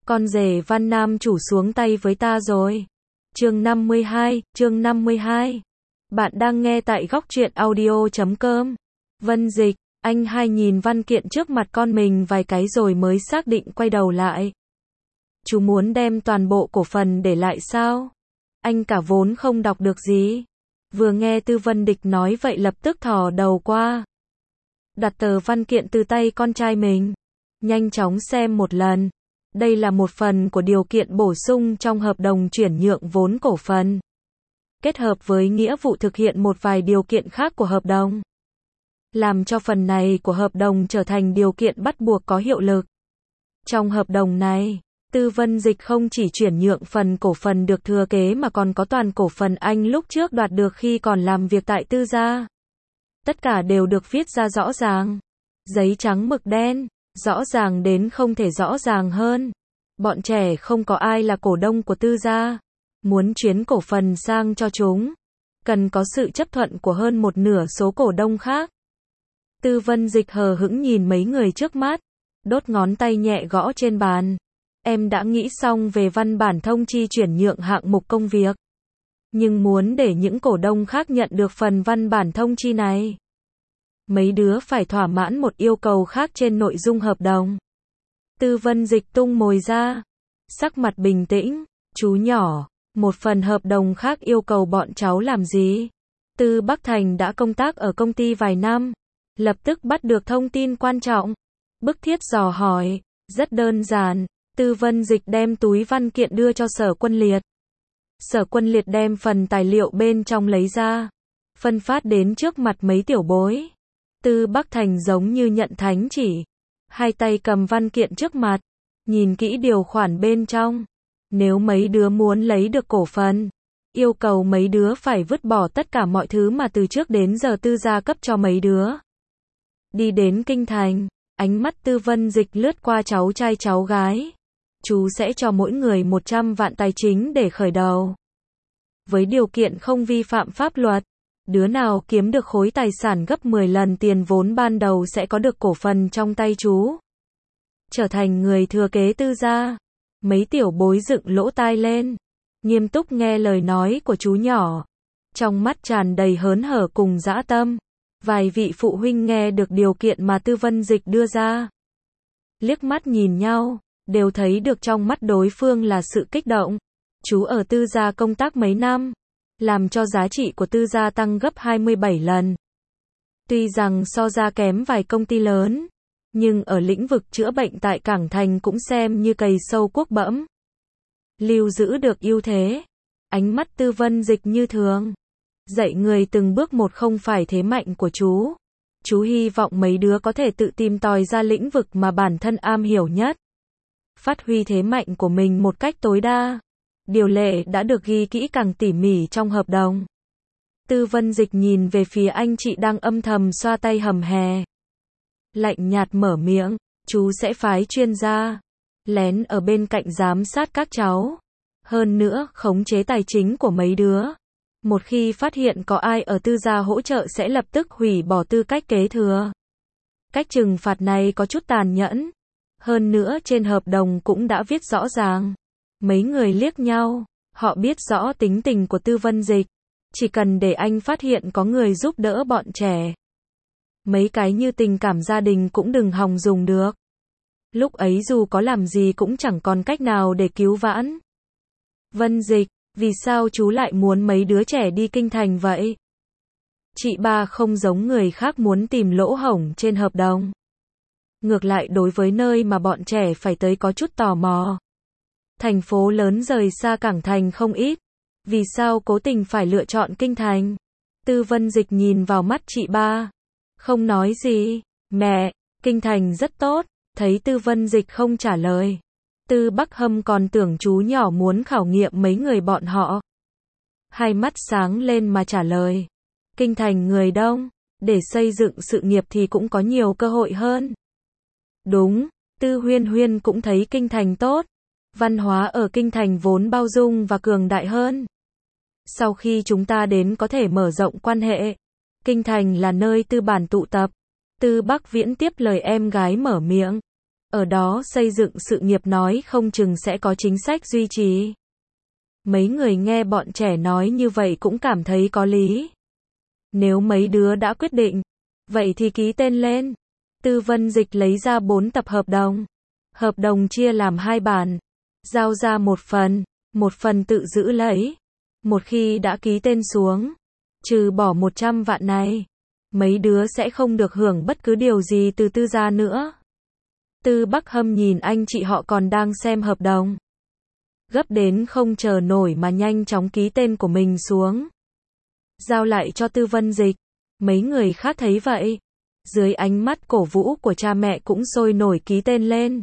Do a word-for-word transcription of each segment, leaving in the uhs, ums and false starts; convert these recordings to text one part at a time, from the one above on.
Con rể Văn Nam chủ xuống tay với ta rồi. Chương năm mươi hai, chương năm mươi hai. Bạn đang nghe tại góc truyện audio chấm com. Vân Dịch, anh hai nhìn văn kiện trước mặt con mình vài cái rồi mới xác định quay đầu lại. Chú muốn đem toàn bộ cổ phần để lại sao? Anh cả vốn không đọc được gì. Vừa nghe Tư Vân Địch nói vậy lập tức thò đầu qua. Đặt tờ văn kiện từ tay con trai mình. Nhanh chóng xem một lần. Đây là một phần của điều kiện bổ sung trong hợp đồng chuyển nhượng vốn cổ phần. Kết hợp với nghĩa vụ thực hiện một vài điều kiện khác của hợp đồng. Làm cho phần này của hợp đồng trở thành điều kiện bắt buộc có hiệu lực. Trong hợp đồng này, Tư Vân Dịch không chỉ chuyển nhượng phần cổ phần được thừa kế mà còn có toàn cổ phần anh lúc trước đoạt được khi còn làm việc tại Tư gia. Tất cả đều được viết ra rõ ràng. Giấy trắng mực đen, rõ ràng đến không thể rõ ràng hơn. Bọn trẻ không có ai là cổ đông của Tư gia. Muốn chuyển cổ phần sang cho chúng, cần có sự chấp thuận của hơn một nửa số cổ đông khác. Tư Vân Dịch hờ hững nhìn mấy người trước mắt, đốt ngón tay nhẹ gõ trên bàn. Em đã nghĩ xong về văn bản thông chi chuyển nhượng hạng mục công việc. Nhưng muốn để những cổ đông khác nhận được phần văn bản thông chi này, mấy đứa phải thỏa mãn một yêu cầu khác trên nội dung hợp đồng. Tư Vân Dịch tung mồi ra, sắc mặt bình tĩnh, chú nhỏ, một phần hợp đồng khác yêu cầu bọn cháu làm gì? Tư Bắc Thành đã công tác ở công ty vài năm, lập tức bắt được thông tin quan trọng. Bức thiết dò hỏi, rất đơn giản. Tư Vân Dịch đem túi văn kiện đưa cho Sở Quân Liệt. Sở Quân Liệt đem phần tài liệu bên trong lấy ra, phân phát đến trước mặt mấy tiểu bối. Tư Bắc Thành giống như nhận thánh chỉ, hai tay cầm văn kiện trước mặt, nhìn kỹ điều khoản bên trong. Nếu mấy đứa muốn lấy được cổ phần, yêu cầu mấy đứa phải vứt bỏ tất cả mọi thứ mà từ trước đến giờ Tư gia cấp cho mấy đứa. Đi đến kinh thành, ánh mắt Tư Vân Dịch lướt qua cháu trai cháu gái. Chú sẽ cho mỗi người một trăm vạn tài chính để khởi đầu. Với điều kiện không vi phạm pháp luật, đứa nào kiếm được khối tài sản gấp mười lần tiền vốn ban đầu sẽ có được cổ phần trong tay chú. Trở thành người thừa kế Tư gia. Mấy tiểu bối dựng lỗ tai lên, nghiêm túc nghe lời nói của chú nhỏ. Trong mắt tràn đầy hớn hở cùng dã tâm. Vài vị phụ huynh nghe được điều kiện mà Tư Vân Dịch đưa ra, liếc mắt nhìn nhau, đều thấy được trong mắt đối phương là sự kích động. Chú ở Tư gia công tác mấy năm, làm cho giá trị của Tư gia tăng gấp hai mươi bảy lần. Tuy rằng so ra kém vài công ty lớn, nhưng ở lĩnh vực chữa bệnh tại Cảng Thành cũng xem như cày sâu cuốc bẫm. Lưu giữ được ưu thế. Ánh mắt Tư Vân Dịch như thường. Dạy người từng bước một không phải thế mạnh của chú. Chú hy vọng mấy đứa có thể tự tìm tòi ra lĩnh vực mà bản thân am hiểu nhất. Phát huy thế mạnh của mình một cách tối đa. Điều lệ đã được ghi kỹ càng tỉ mỉ trong hợp đồng. Tư Vân Dịch nhìn về phía anh chị đang âm thầm xoa tay hầm hè. Lạnh nhạt mở miệng, chú sẽ phái chuyên gia, lén ở bên cạnh giám sát các cháu. Hơn nữa, khống chế tài chính của mấy đứa. Một khi phát hiện có ai ở Tư gia hỗ trợ sẽ lập tức hủy bỏ tư cách kế thừa. Cách trừng phạt này có chút tàn nhẫn. Hơn nữa trên hợp đồng cũng đã viết rõ ràng. Mấy người liếc nhau, họ biết rõ tính tình của Tư Vân Dịch. Chỉ cần để anh phát hiện có người giúp đỡ bọn trẻ, mấy cái như tình cảm gia đình cũng đừng hòng dùng được. Lúc ấy dù có làm gì cũng chẳng còn cách nào để cứu vãn. Vân Dịch, vì sao chú lại muốn mấy đứa trẻ đi kinh thành vậy? Chị ba không giống người khác muốn tìm lỗ hổng trên hợp đồng. Ngược lại đối với nơi mà bọn trẻ phải tới có chút tò mò. Thành phố lớn rời xa Cảng Thành không ít. Vì sao cố tình phải lựa chọn kinh thành? Tư Vân Dịch nhìn vào mắt chị ba. Không nói gì. Mẹ, kinh thành rất tốt. Thấy Tư Vân Dịch không trả lời, Tư Bắc Hâm còn tưởng chú nhỏ muốn khảo nghiệm mấy người bọn họ. Hai mắt sáng lên mà trả lời. Kinh thành người đông, để xây dựng sự nghiệp thì cũng có nhiều cơ hội hơn. Đúng, Tư Huyên Huyên cũng thấy kinh thành tốt. Văn hóa ở kinh thành vốn bao dung và cường đại hơn. Sau khi chúng ta đến có thể mở rộng quan hệ. Kinh thành là nơi tư bản tụ tập. Tư Bắc Viễn tiếp lời em gái mở miệng. Ở đó xây dựng sự nghiệp nói không chừng sẽ có chính sách duy trì. Mấy người nghe bọn trẻ nói như vậy cũng cảm thấy có lý. Nếu mấy đứa đã quyết định, vậy thì ký tên lên. Tư Vân Dịch lấy ra bốn tập hợp đồng. Hợp đồng chia làm hai bản. Giao ra một phần, một phần tự giữ lấy. Một khi đã ký tên xuống, trừ bỏ một trăm vạn này, mấy đứa sẽ không được hưởng bất cứ điều gì từ Tư gia nữa. Tư Bắc Hâm nhìn anh chị họ còn đang xem hợp đồng. Gấp đến không chờ nổi mà nhanh chóng ký tên của mình xuống. Giao lại cho Tư Vân Dịch. Mấy người khác thấy vậy. Dưới ánh mắt cổ vũ của cha mẹ cũng sôi nổi ký tên lên.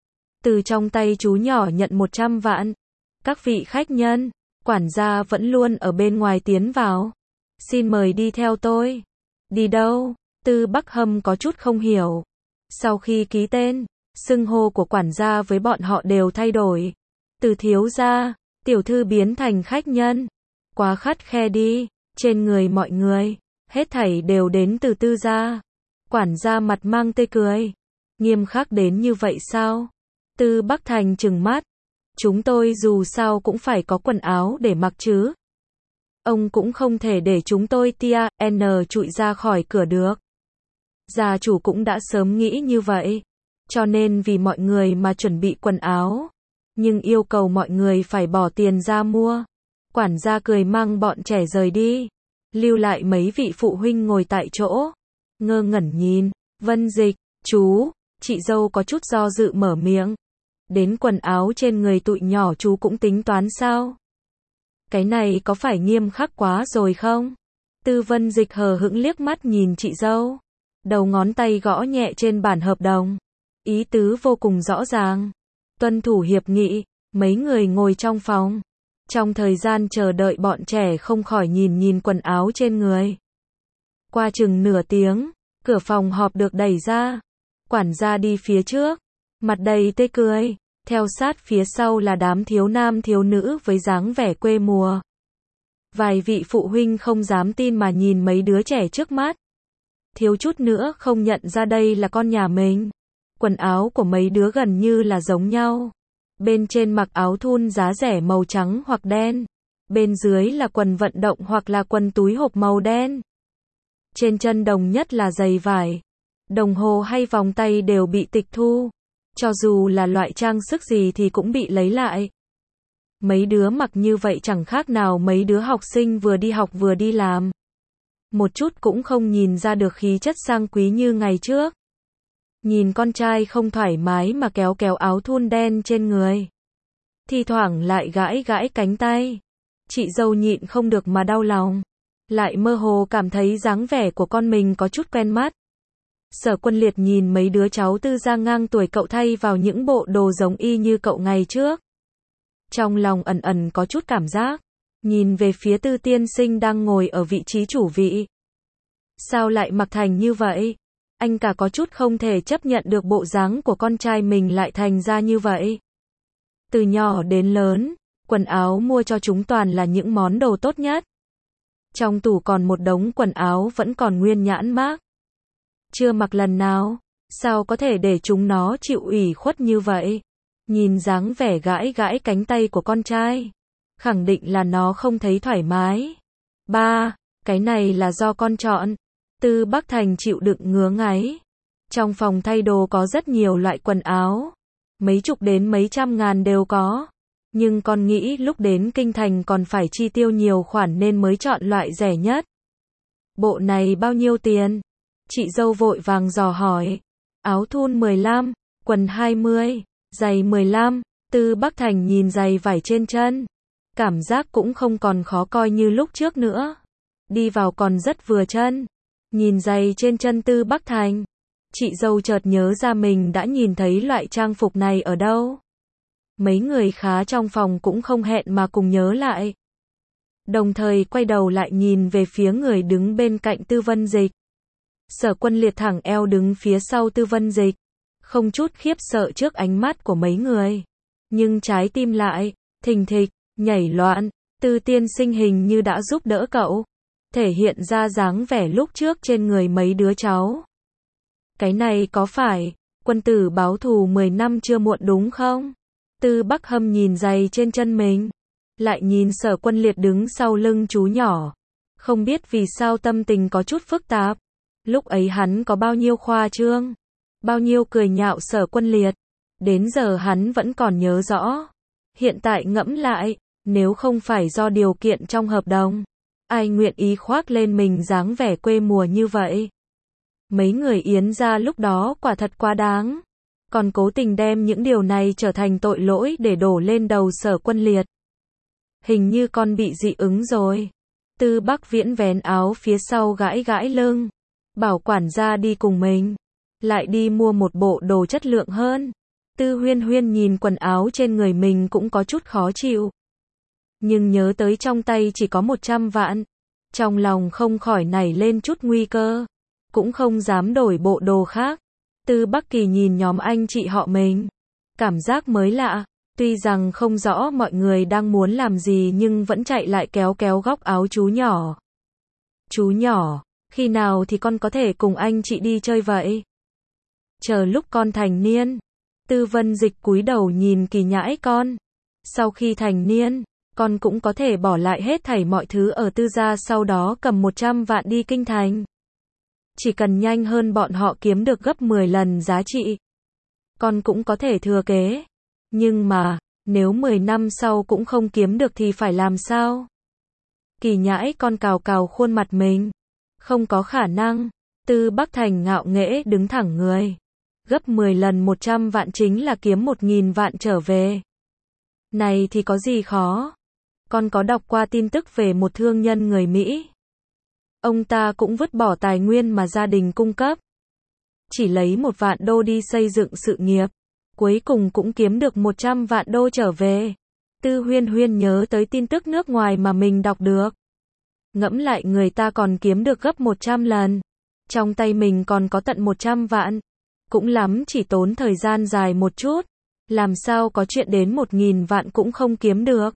Từ trong tay chú nhỏ nhận một trăm vạn. Các vị khách nhân, quản gia vẫn luôn ở bên ngoài tiến vào. Xin mời đi theo tôi. Đi đâu? Tư Bắc Hâm có chút không hiểu. Sau khi ký tên, xưng hô của quản gia với bọn họ đều thay đổi. Từ thiếu gia, tiểu thư biến thành khách nhân. Quá khắt khe đi, trên người mọi người, hết thảy đều đến từ Tư gia. Quản gia mặt mang tươi cười. Nghiêm khắc đến như vậy sao? Tư Bắc Thành trừng mắt. Chúng tôi dù sao cũng phải có quần áo để mặc chứ. Ông cũng không thể để chúng tôi tia, n trụi ra khỏi cửa được. Gia chủ cũng đã sớm nghĩ như vậy. Cho nên vì mọi người mà chuẩn bị quần áo. Nhưng yêu cầu mọi người phải bỏ tiền ra mua. Quản gia cười mang bọn trẻ rời đi. Lưu lại mấy vị phụ huynh ngồi tại chỗ. Ngơ ngẩn nhìn. Vân Dịch, chú, chị dâu có chút do dự mở miệng. Đến quần áo trên người tụi nhỏ chú cũng tính toán sao? Cái này có phải nghiêm khắc quá rồi không? Tư Vân Dịch hờ hững liếc mắt nhìn chị dâu. Đầu ngón tay gõ nhẹ trên bản hợp đồng. Ý tứ vô cùng rõ ràng. Tuân thủ hiệp nghị, mấy người ngồi trong phòng. Trong thời gian chờ đợi bọn trẻ không khỏi nhìn nhìn quần áo trên người. Qua chừng nửa tiếng, cửa phòng họp được đẩy ra. Quản gia đi phía trước, mặt đầy tươi cười. Theo sát phía sau là đám thiếu nam thiếu nữ với dáng vẻ quê mùa. Vài vị phụ huynh không dám tin mà nhìn mấy đứa trẻ trước mắt. Thiếu chút nữa không nhận ra đây là con nhà mình. Quần áo của mấy đứa gần như là giống nhau. Bên trên mặc áo thun giá rẻ màu trắng hoặc đen. Bên dưới là quần vận động hoặc là quần túi hộp màu đen. Trên chân đồng nhất là giày vải. Đồng hồ hay vòng tay đều bị tịch thu. Cho dù là loại trang sức gì thì cũng bị lấy lại. Mấy đứa mặc như vậy chẳng khác nào mấy đứa học sinh vừa đi học vừa đi làm. Một chút cũng không nhìn ra được khí chất sang quý như ngày trước. Nhìn con trai không thoải mái mà kéo kéo áo thun đen trên người. Thi thoảng lại gãi gãi cánh tay. Chị dâu nhịn không được mà đau lòng. Lại mơ hồ cảm thấy dáng vẻ của con mình có chút quen mắt. Sở Quân Liệt nhìn mấy đứa cháu Tư gia ngang tuổi cậu thay vào những bộ đồ giống y như cậu ngày trước. Trong lòng ẩn ẩn có chút cảm giác. Nhìn về phía Tư tiên sinh đang ngồi ở vị trí chủ vị. Sao lại mặc thành như vậy? Anh cả có chút không thể chấp nhận được bộ dáng của con trai mình lại thành ra như vậy. Từ nhỏ đến lớn, quần áo mua cho chúng toàn là những món đồ tốt nhất. Trong tủ còn một đống quần áo vẫn còn nguyên nhãn mác. Chưa mặc lần nào, sao có thể để chúng nó chịu ủy khuất như vậy? Nhìn dáng vẻ gãi gãi cánh tay của con trai, khẳng định là nó không thấy thoải mái. Ba, cái này là do con chọn. Tư Bắc Thành chịu đựng ngứa ngáy. Trong phòng thay đồ có rất nhiều loại quần áo. Mấy chục đến mấy trăm ngàn đều có. Nhưng con nghĩ lúc đến Kinh Thành còn phải chi tiêu nhiều khoản nên mới chọn loại rẻ nhất. Bộ này bao nhiêu tiền? Chị dâu vội vàng dò hỏi. Áo thun mười lăm, quần hai mươi, giày mười lăm. Tư Bắc Thành nhìn giày vải trên chân. Cảm giác cũng không còn khó coi như lúc trước nữa. Đi vào còn rất vừa chân. Nhìn giày trên chân Tư Bắc Thành. Chị dâu chợt nhớ ra mình đã nhìn thấy loại trang phục này ở đâu. Mấy người khá trong phòng cũng không hẹn mà cùng nhớ lại. Đồng thời quay đầu lại nhìn về phía người đứng bên cạnh Tư Vân Dịch. Sở Quân Liệt thẳng eo đứng phía sau Tư Vân Dịch. Không chút khiếp sợ trước ánh mắt của mấy người. Nhưng trái tim lại, thình thịch, nhảy loạn. Tư tiên sinh hình như đã giúp đỡ cậu. Thể hiện ra dáng vẻ lúc trước trên người mấy đứa cháu. Cái này có phải quân tử báo thù mười năm chưa muộn đúng không? Tư Bắc Hâm nhìn giày trên chân mình, lại nhìn Sở Quân Liệt đứng sau lưng chú nhỏ. Không biết vì sao tâm tình có chút phức tạp. Lúc ấy hắn có bao nhiêu khoa trương, bao nhiêu cười nhạo Sở Quân Liệt, đến giờ hắn vẫn còn nhớ rõ. Hiện tại ngẫm lại, nếu không phải do điều kiện trong hợp đồng, ai nguyện ý khoác lên mình dáng vẻ quê mùa như vậy. Mấy người Yến gia lúc đó quả thật quá đáng, còn cố tình đem những điều này trở thành tội lỗi để đổ lên đầu Sở Quân Liệt. Hình như con bị dị ứng rồi. Tư Bắc Viễn vén áo phía sau gãi gãi lưng, bảo quản gia đi cùng mình, lại đi mua một bộ đồ chất lượng hơn. Tư Huyên Huyên nhìn quần áo trên người mình cũng có chút khó chịu, nhưng nhớ tới trong tay chỉ có một trăm vạn, trong lòng không khỏi nảy lên chút nguy cơ, cũng không dám đổi bộ đồ khác. Tư Bắc Kỳ nhìn nhóm anh chị họ mình, cảm giác mới lạ, tuy rằng không rõ mọi người đang muốn làm gì nhưng vẫn chạy lại kéo kéo góc áo chú nhỏ. Chú nhỏ, khi nào thì con có thể cùng anh chị đi chơi vậy? Chờ lúc con thành niên. Tư Vân Dịch cúi đầu nhìn Kỳ Nhãi con. Sau khi thành niên, con cũng có thể bỏ lại hết thảy mọi thứ ở Tư gia, sau đó cầm một trăm vạn đi kinh thành. Chỉ cần nhanh hơn bọn họ kiếm được gấp mười lần giá trị, con cũng có thể thừa kế. Nhưng mà, nếu mười năm sau cũng không kiếm được thì phải làm sao? Kỳ Nhãi con cào cào khuôn mặt mình. Không có khả năng. Tư Bắc Thành ngạo nghễ đứng thẳng người. Gấp mười lần một trăm vạn chính là kiếm một nghìn vạn trở về. Này thì có gì khó? Con có đọc qua tin tức về một thương nhân người Mỹ. Ông ta cũng vứt bỏ tài nguyên mà gia đình cung cấp, chỉ lấy một vạn đô đi xây dựng sự nghiệp, cuối cùng cũng kiếm được một trăm vạn đô trở về. Tư Huyên Huyên nhớ tới tin tức nước ngoài mà mình đọc được. Ngẫm lại người ta còn kiếm được gấp một trăm lần. Trong tay mình còn có tận một trăm vạn. Cũng lắm chỉ tốn thời gian dài một chút. Làm sao có chuyện đến một nghìn vạn cũng không kiếm được.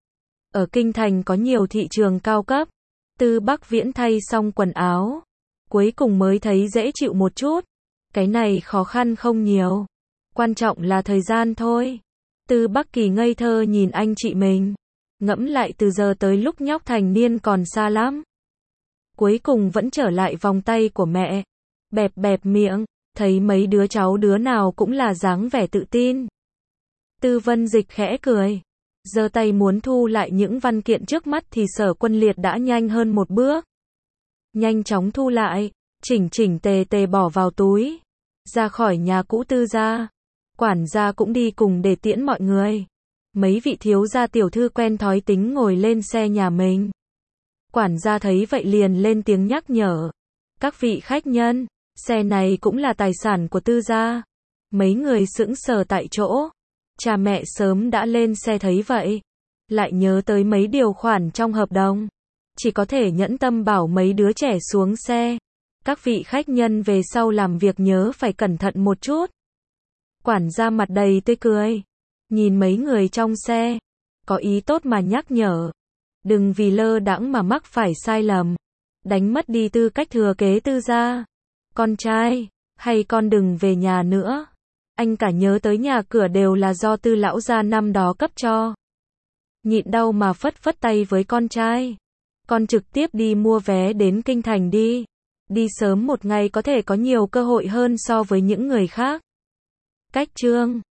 Ở Kinh Thành có nhiều thị trường cao cấp. Tư Bắc Viễn thay xong quần áo, cuối cùng mới thấy dễ chịu một chút. Cái này khó khăn không nhiều, quan trọng là thời gian thôi. Tư Bắc Kỳ ngây thơ nhìn anh chị mình, ngẫm lại từ giờ tới lúc nhóc thành niên còn xa lắm. Cuối cùng vẫn trở lại vòng tay của mẹ, bẹp bẹp miệng, thấy mấy đứa cháu đứa nào cũng là dáng vẻ tự tin. Tư Vân Dịch khẽ cười, giơ tay muốn thu lại những văn kiện trước mắt thì Sở Quân Liệt đã nhanh hơn một bước. Nhanh chóng thu lại, chỉnh chỉnh tề tề bỏ vào túi, ra khỏi nhà cũ Tư gia. Quản gia cũng đi cùng để tiễn mọi người. Mấy vị thiếu gia tiểu thư quen thói tính ngồi lên xe nhà mình. Quản gia thấy vậy liền lên tiếng nhắc nhở. Các vị khách nhân, xe này cũng là tài sản của Tư gia. Mấy người sững sờ tại chỗ. Cha mẹ sớm đã lên xe thấy vậy, lại nhớ tới mấy điều khoản trong hợp đồng, chỉ có thể nhẫn tâm bảo mấy đứa trẻ xuống xe. Các vị khách nhân về sau làm việc nhớ phải cẩn thận một chút. Quản gia mặt đầy tươi cười, nhìn mấy người trong xe, có ý tốt mà nhắc nhở. Đừng vì lơ đãng mà mắc phải sai lầm, đánh mất đi tư cách thừa kế Tư gia. Con trai, hay con đừng về nhà nữa. Anh cả nhớ tới nhà cửa đều là do Tư lão gia năm đó cấp cho. Nhịn đau mà phất phất tay với con trai. Con trực tiếp đi mua vé đến Kinh Thành đi. Đi sớm một ngày có thể có nhiều cơ hội hơn so với những người khác. Cách chương